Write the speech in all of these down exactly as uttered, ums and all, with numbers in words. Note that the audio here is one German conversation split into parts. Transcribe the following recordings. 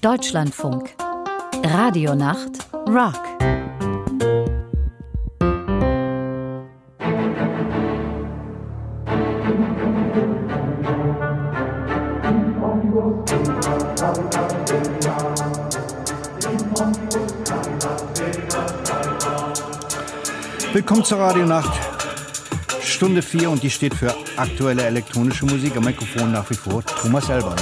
Deutschlandfunk. Radionacht Rock. Willkommen zur Radionacht, Stunde vier, und die steht für aktuelle elektronische Musik. Am Mikrofon nach wie vor Thomas Elber.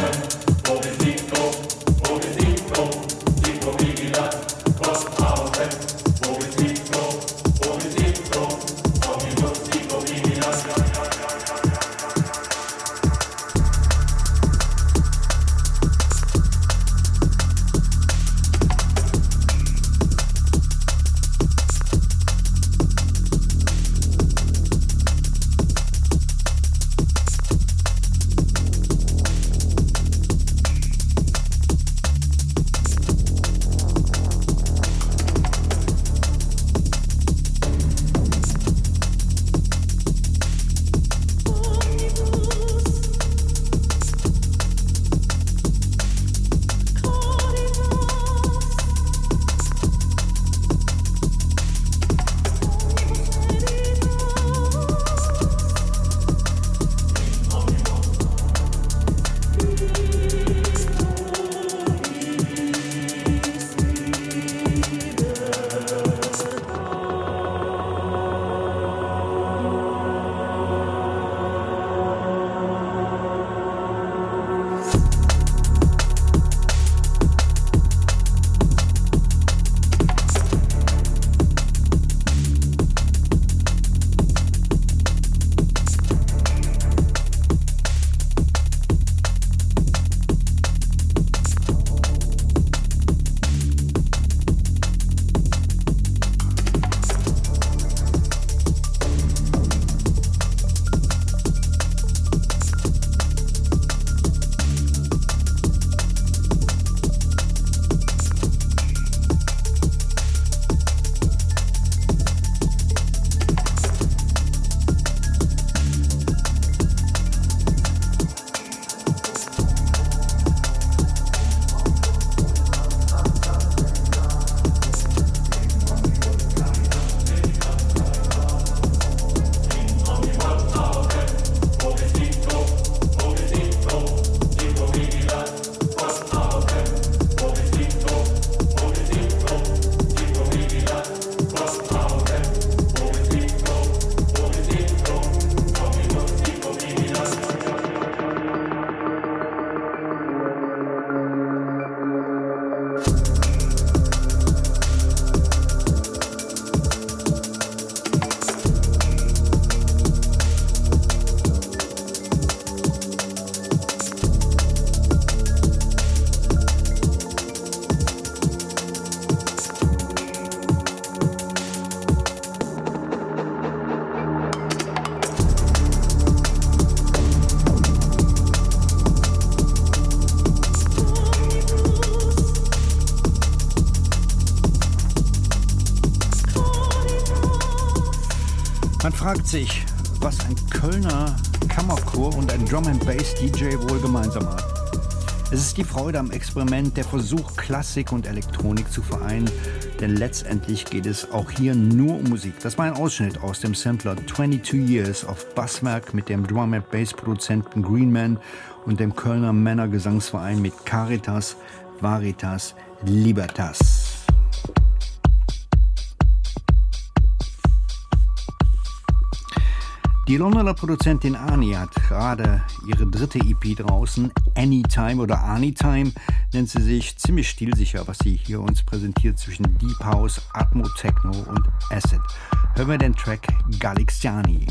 Man fragt sich, was ein Kölner Kammerchor und ein Drum-and-Bass-D J wohl gemeinsam haben. Es ist die Freude am Experiment, der Versuch, Klassik und Elektronik zu vereinen, denn letztendlich geht es auch hier nur um Musik. Das war ein Ausschnitt aus dem Sampler zweiundzwanzig Years auf Basswerk mit dem Drum-and-Bass-Produzenten Greenman und dem Kölner Männergesangsverein mit Caritas, Veritas, Libertas. Die Londoner Produzentin Ani hat gerade ihre dritte E P draußen, Anytime oder Anytime nennt sie sich, ziemlich stilsicher, was sie hier uns präsentiert zwischen Deep House, Atmo, Techno und Acid. Hören wir den Track Galixiani.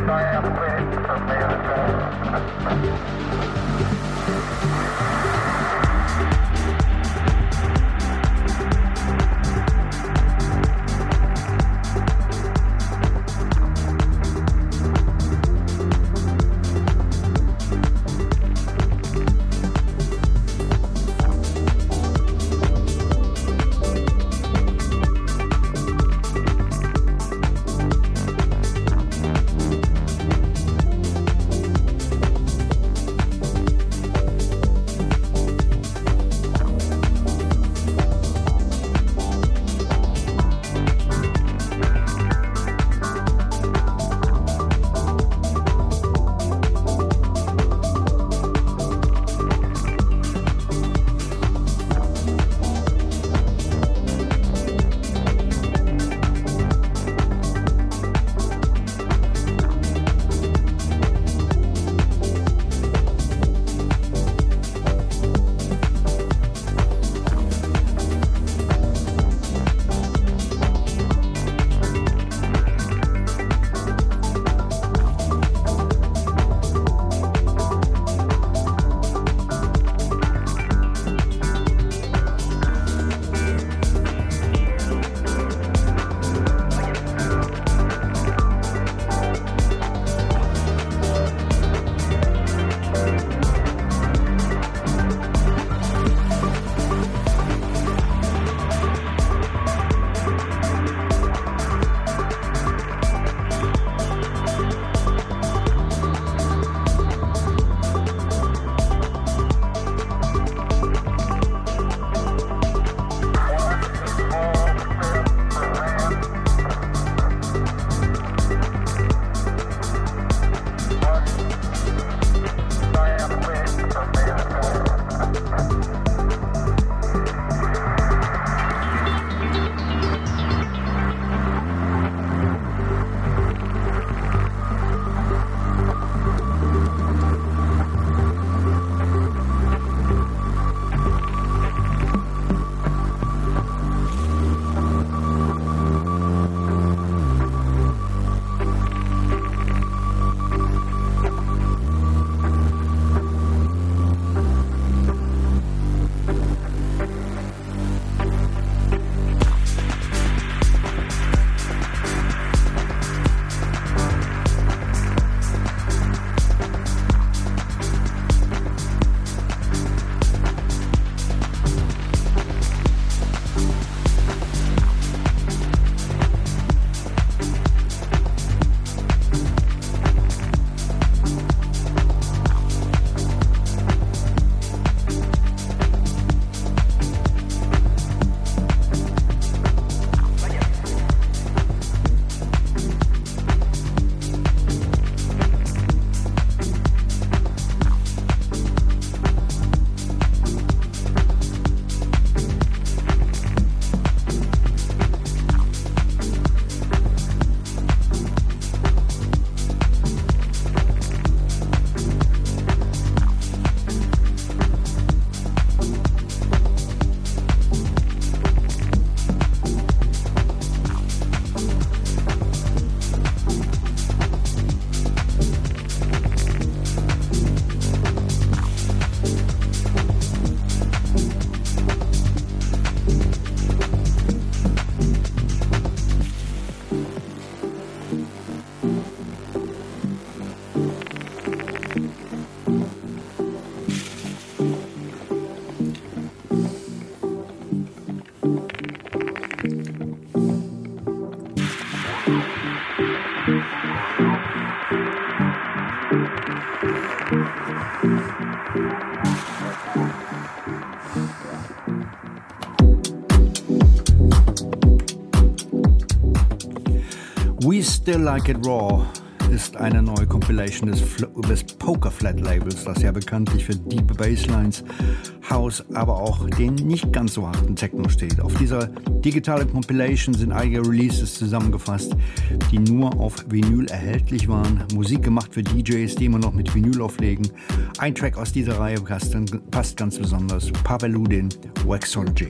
We Still Like It Raw ist eine neue Compilation des, des Poker Flat Labels, das ja bekanntlich für Deep Basslines, House, aber auch den nicht ganz so harten Techno steht. Auf dieser digitalen Compilation sind einige Releases zusammengefasst, die nur auf Vinyl erhältlich waren. Musik gemacht für D Js, die immer noch mit Vinyl auflegen. Ein Track aus dieser Reihe passt, passt ganz besonders. Pavel Ludin, Waxology.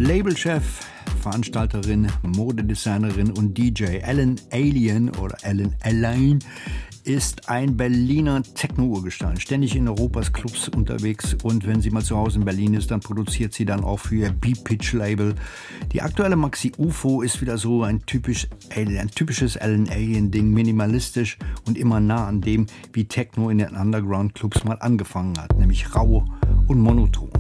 Labelchef, Veranstalterin, Modedesignerin und D J Alan Alien oder Alan Alain ist ein Berliner Techno-Urgestein, ständig in Europas Clubs unterwegs, und wenn sie mal zu Hause in Berlin ist, dann produziert sie dann auch für ihr B-Pitch-Label. Die aktuelle Maxi U F O ist wieder so ein, typisch, ein typisches Alan Alien-Ding, minimalistisch und immer nah an dem, wie Techno in den Underground-Clubs mal angefangen hat, nämlich rau und monoton.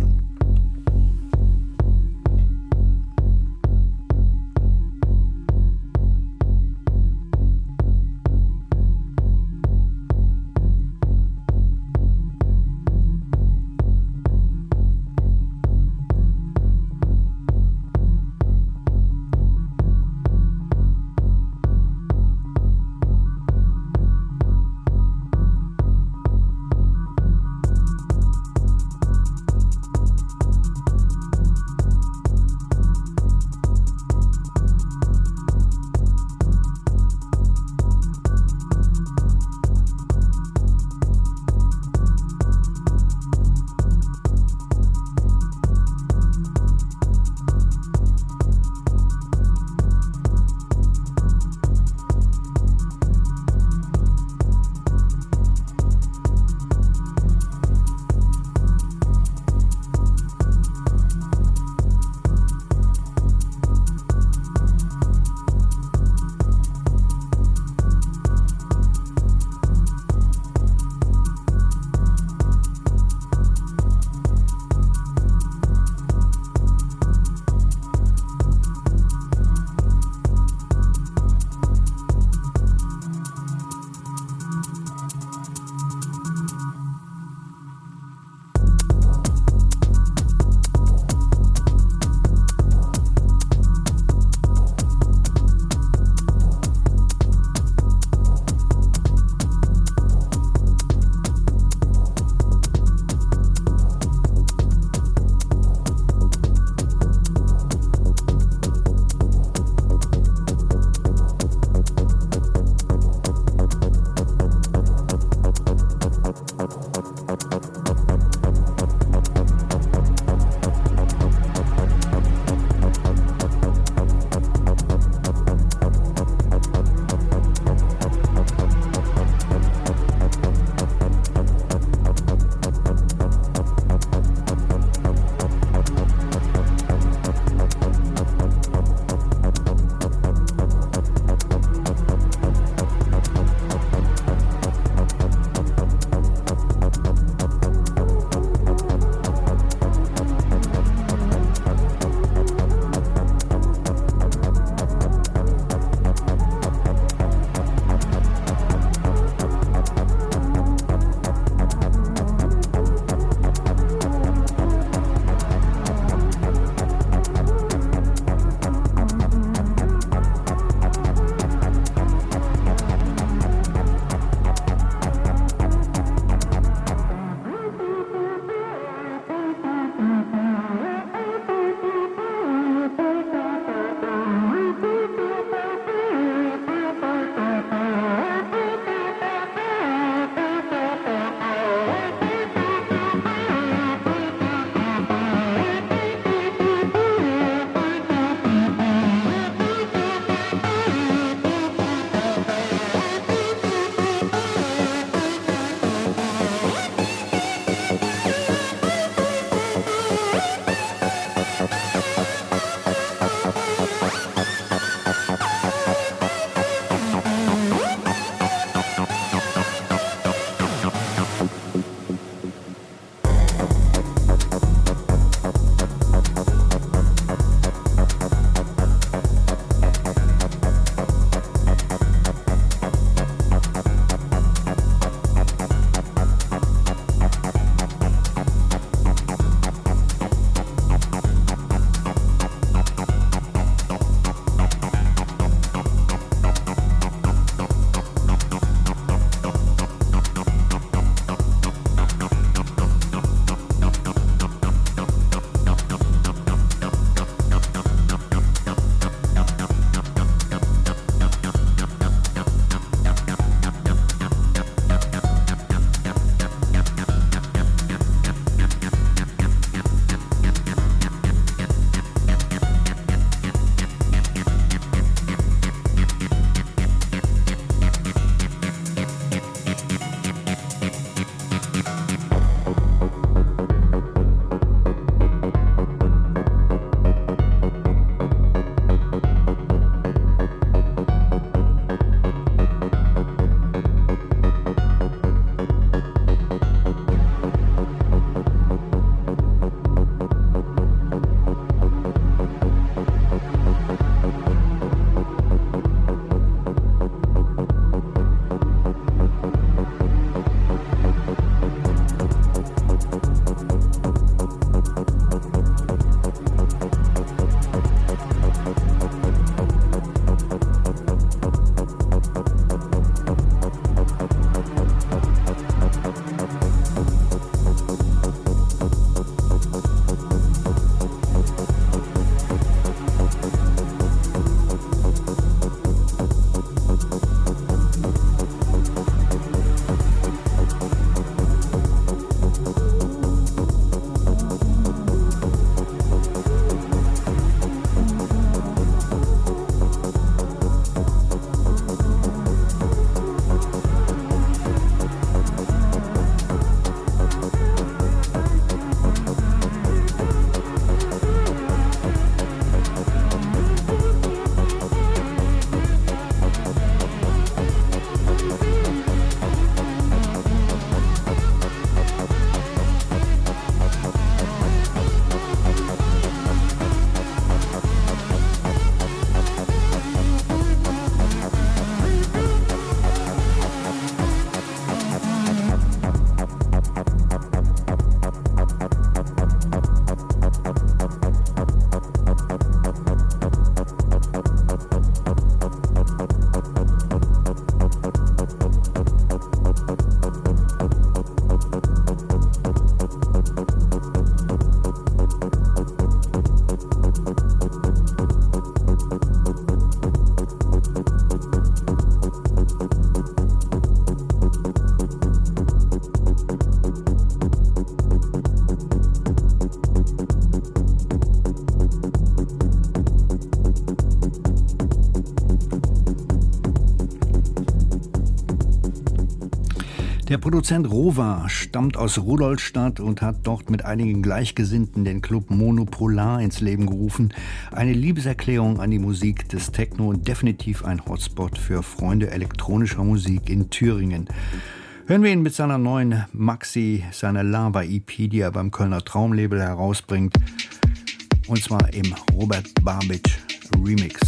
Der Produzent Rova stammt aus Rudolstadt und hat dort mit einigen Gleichgesinnten den Club Monopolar ins Leben gerufen. Eine Liebeserklärung an die Musik des Techno und definitiv ein Hotspot für Freunde elektronischer Musik in Thüringen. Hören wir ihn mit seiner neuen Maxi, seiner Lava-E P, die er beim Kölner Traumlabel herausbringt. Und zwar im Robert Babich Remix.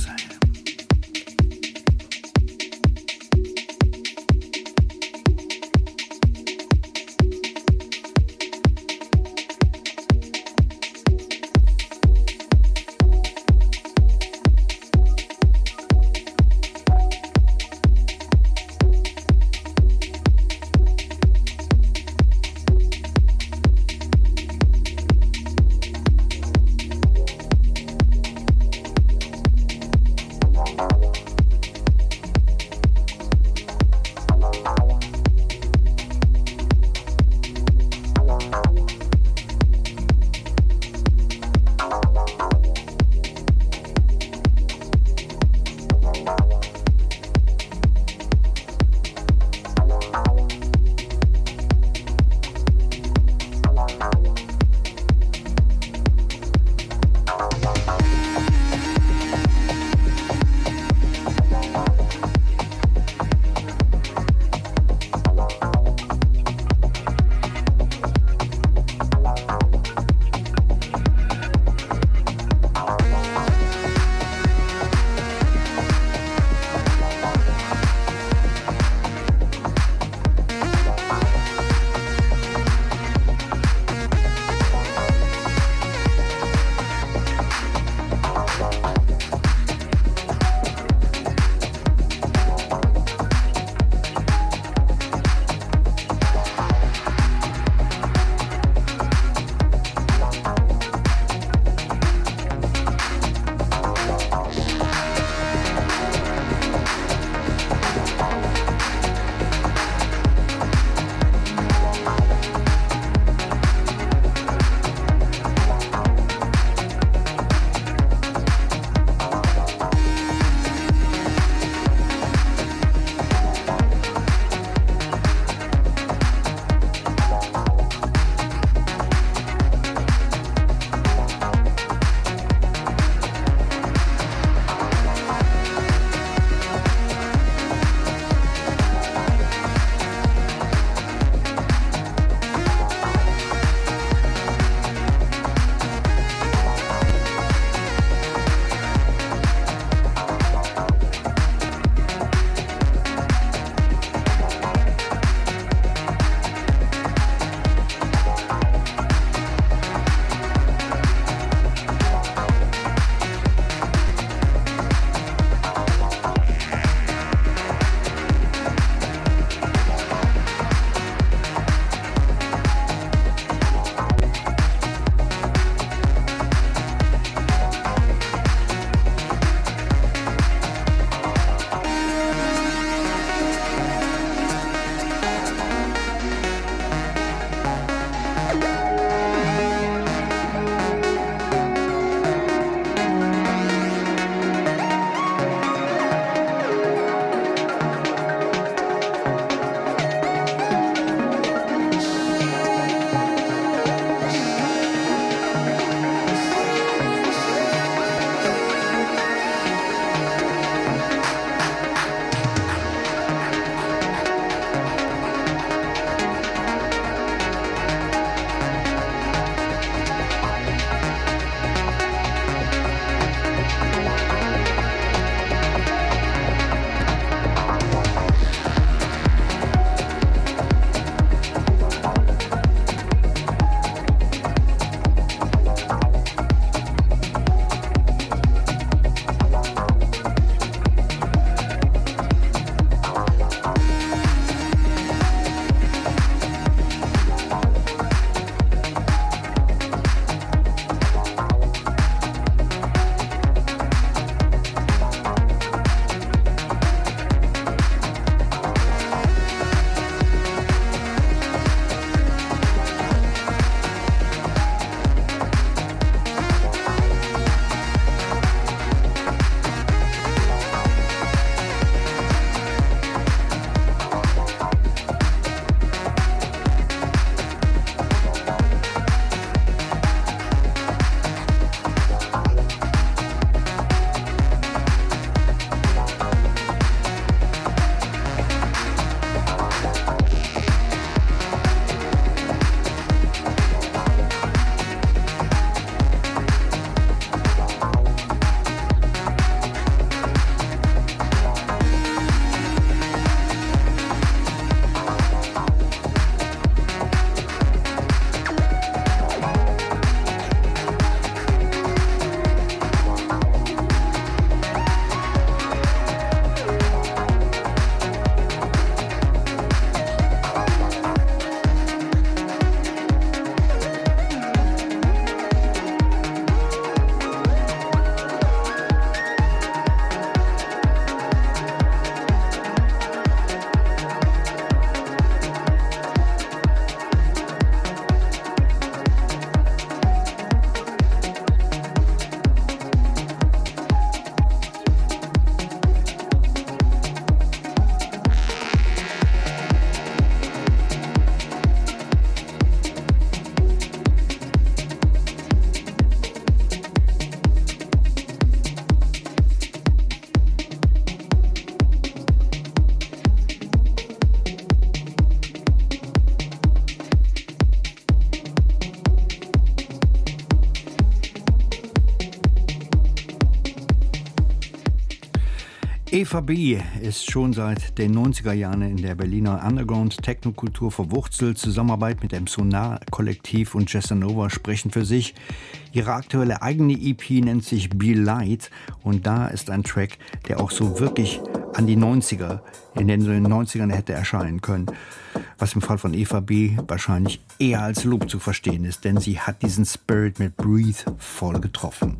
Eva B. ist schon seit den neunziger Jahren in der Berliner Underground-Technokultur verwurzelt. Zusammenarbeit mit dem Sonar-Kollektiv und Jazzanova sprechen für sich. Ihre aktuelle eigene E P nennt sich Be Light und da ist ein Track, der auch so wirklich an die neunziger, in den neunzigern hätte erscheinen können. Was im Fall von Eva B. wahrscheinlich eher als Lob zu verstehen ist, denn sie hat diesen Spirit mit Breathe voll getroffen.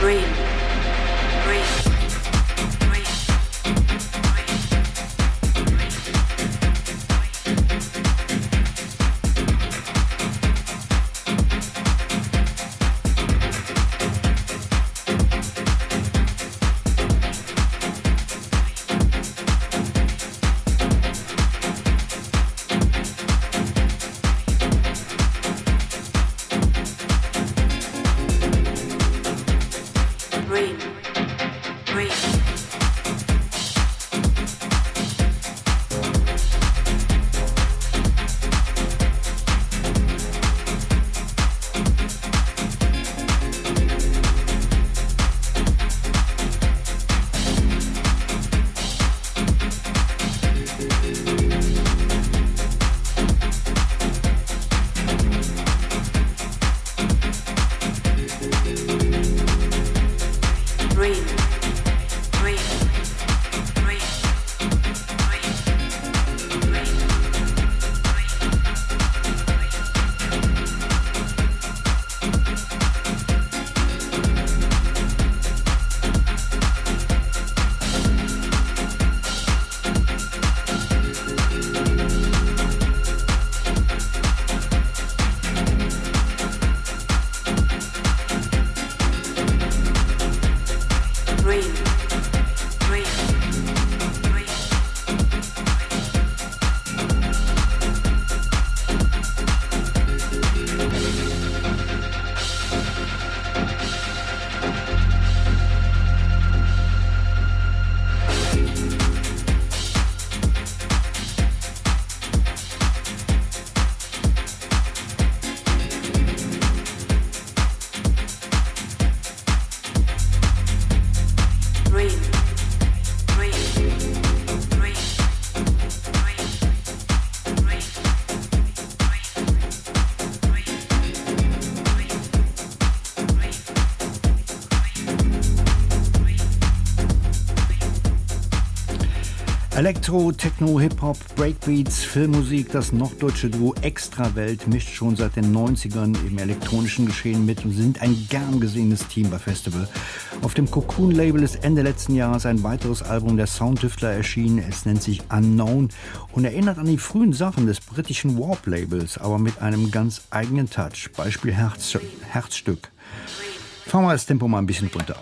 Elektro, Techno, Hip-Hop, Breakbeats, Filmmusik, das norddeutsche Duo Extrawelt mischt schon seit den neunzigern im elektronischen Geschehen mit und sind ein gern gesehenes Team bei Festival. Auf dem Cocoon-Label ist Ende letzten Jahres ein weiteres Album der Soundtüftler erschienen. Es nennt sich Unknown und erinnert an die frühen Sachen des britischen Warp-Labels, aber mit einem ganz eigenen Touch. Beispiel Herz, Herzstück. Fahren wir das Tempo mal ein bisschen runter.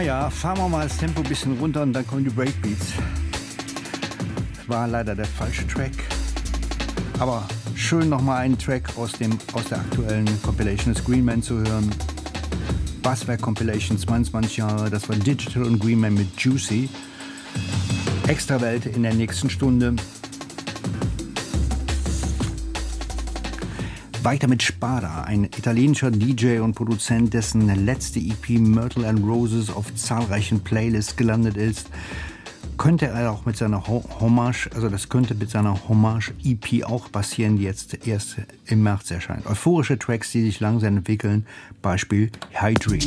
Naja, fahren wir mal das Tempo ein bisschen runter und dann kommen die Breakbeats. Das war leider der falsche Track. Aber schön nochmal einen Track aus, dem, aus der aktuellen Compilation des Green Man zu hören. Basswerk Compilation zweiundzwanzig Jahre, das war Digital und Green Man mit Juicy. Extrawelt in der nächsten Stunde. Weiter mit Spada, ein italienischer D J und Produzent, dessen letzte E P Myrtle and Roses auf zahlreichen Playlists gelandet ist. Könnte er auch mit seiner Hommage, also das könnte mit seiner Hommage-E P auch passieren, die jetzt erst im März erscheint. Euphorische Tracks, die sich langsam entwickeln, Beispiel High Dream.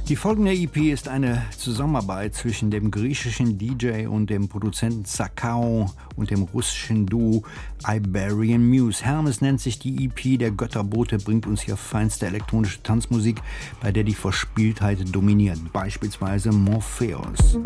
Die folgende E P ist eine Zusammenarbeit zwischen dem griechischen D J und dem Produzenten Sakao und dem russischen Duo Iberian Muse. Hermes nennt sich die E P. Der Götterbote bringt uns hier feinste elektronische Tanzmusik, bei der die Verspieltheit dominiert. Beispielsweise Morpheus.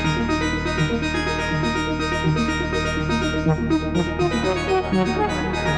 Thank you.